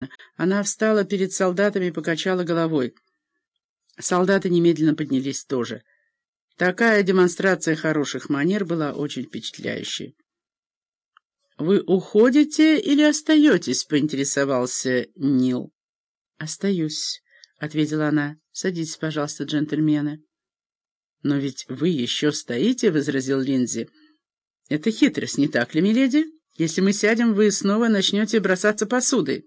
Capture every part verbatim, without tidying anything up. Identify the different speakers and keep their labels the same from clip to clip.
Speaker 1: Она встала перед солдатами и покачала головой. Солдаты немедленно поднялись тоже. Такая демонстрация хороших манер была очень впечатляющей. «Вы уходите или остаетесь?» — поинтересовался Нил. «Остаюсь», — ответила она. «Садитесь, пожалуйста, джентльмены». «Но ведь вы еще стоите», — возразил Линдзи. «Это хитрость, не так ли, миледи? Если мы сядем, вы снова начнете бросаться посудой».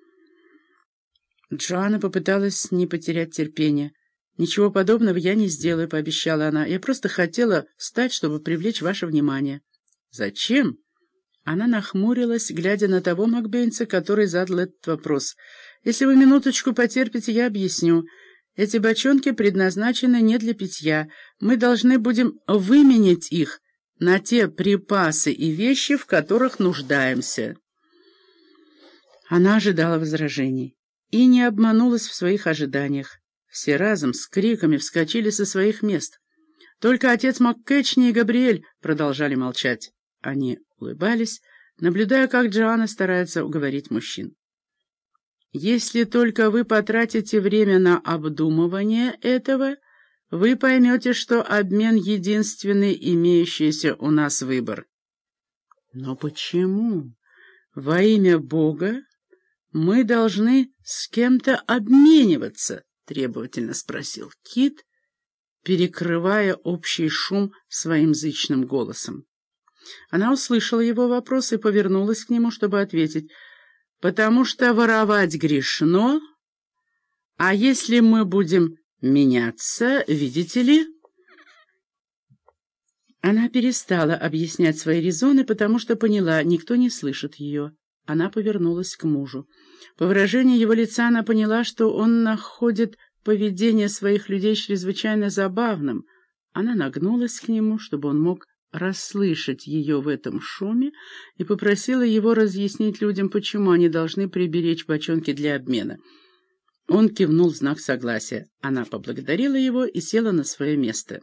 Speaker 1: Джоанна попыталась не потерять терпение. «Ничего подобного я не сделаю», — пообещала она. «Я просто хотела встать, чтобы привлечь ваше внимание». «Зачем?» Она нахмурилась, глядя на того макбейнса, который задал этот вопрос. «Если вы минуточку потерпите, я объясню. Эти бочонки предназначены не для питья. Мы должны будем выменять их на те припасы и вещи, в которых нуждаемся». Она ожидала возражений и не обманулась в своих ожиданиях. Все разом с криками вскочили со своих мест. Только отец МакКетчни и Габриэль продолжали молчать. Они улыбались, наблюдая, как Джоанна старается уговорить мужчин. «Если только вы потратите время на обдумывание этого, вы поймете, что обмен — единственный имеющийся у нас выбор». «Но почему? Во имя Бога мы должны с кем-то обмениваться?» — требовательно спросил Кит, перекрывая общий шум своим зычным голосом. Она услышала его вопрос и повернулась к нему, чтобы ответить. «Потому что воровать грешно, а если мы будем меняться, видите ли...» Она перестала объяснять свои резоны, потому что поняла, никто не слышит ее. Она повернулась к мужу. По выражению его лица она поняла, что он находит поведение своих людей чрезвычайно забавным. Она нагнулась к нему, чтобы он мог расслышать ее в этом шуме, и попросила его разъяснить людям, почему они должны приберечь бочонки для обмена. Он кивнул в знак согласия. Она поблагодарила его и села на свое место.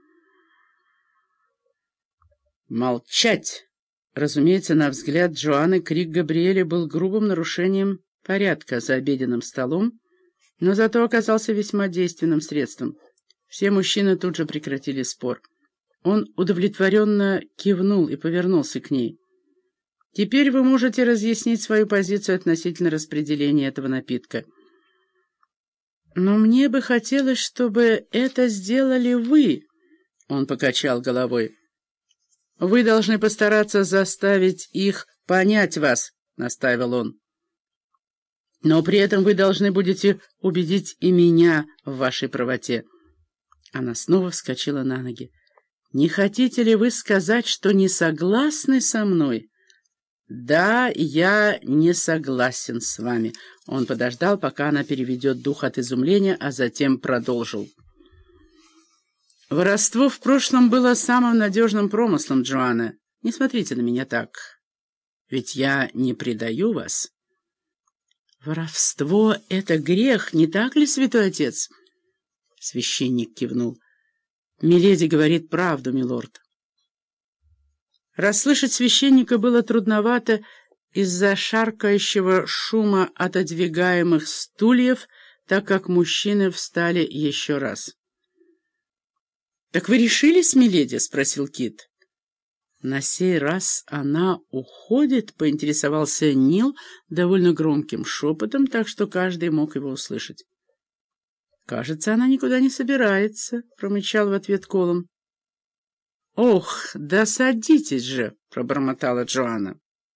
Speaker 1: «Молчать!» Разумеется, на взгляд Джоанны крик Габриэля был грубым нарушением порядка за обеденным столом, но зато оказался весьма действенным средством. Все мужчины тут же прекратили спор. Он удовлетворенно кивнул и повернулся к ней. «Теперь вы можете разъяснить свою позицию относительно распределения этого напитка. Но мне бы хотелось, чтобы это сделали вы», — он покачал головой. «Вы должны постараться заставить их понять вас», — настаивал он. «Но при этом вы должны будете убедить и меня в вашей правоте». Она снова вскочила на ноги. «Не хотите ли вы сказать, что не согласны со мной?» «Да, я не согласен с вами». Он подождал, пока она переведет дух от изумления, а затем продолжил. «Воровство в прошлом было самым надежным промыслом, Джоанна. Не смотрите на меня так. Ведь я не предаю вас». «Воровство — это грех, не так ли, святой отец?» Священник кивнул. «Миледи говорит правду, милорд». Расслышать священника было трудновато из-за шаркающего шума отодвигаемых стульев, так как мужчины встали еще раз. «Так вы решились, миледи?» — спросил Кит. «На сей раз она уходит?» — поинтересовался Нил довольно громким шепотом, так что каждый мог его услышать. «Кажется, она никуда не собирается», — промычал в ответ Колум. «Ох, да садитесь же!» — пробормотала Джоанна.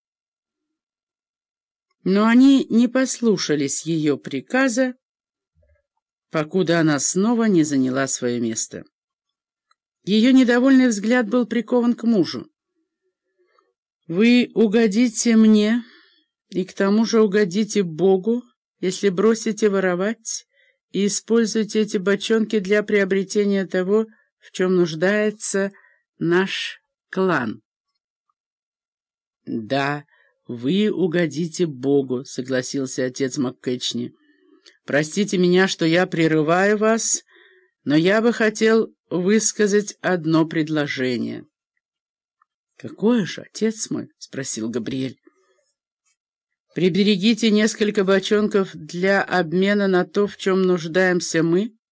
Speaker 1: Но они не послушались ее приказа, покуда она снова не заняла свое место. Ее недовольный взгляд был прикован к мужу. «Вы угодите мне, и к тому же угодите Богу, если бросите воровать и используйте эти бочонки для приобретения того, в чем нуждается наш клан». «Да, вы угодите Богу», — согласился отец МакКетчни. «Простите меня, что я прерываю вас, но я бы хотел высказать одно предложение». «Какое же, отец мой?» — спросил Габриэль. Приберегите несколько бочонков для обмена на то, в чем нуждаемся мы,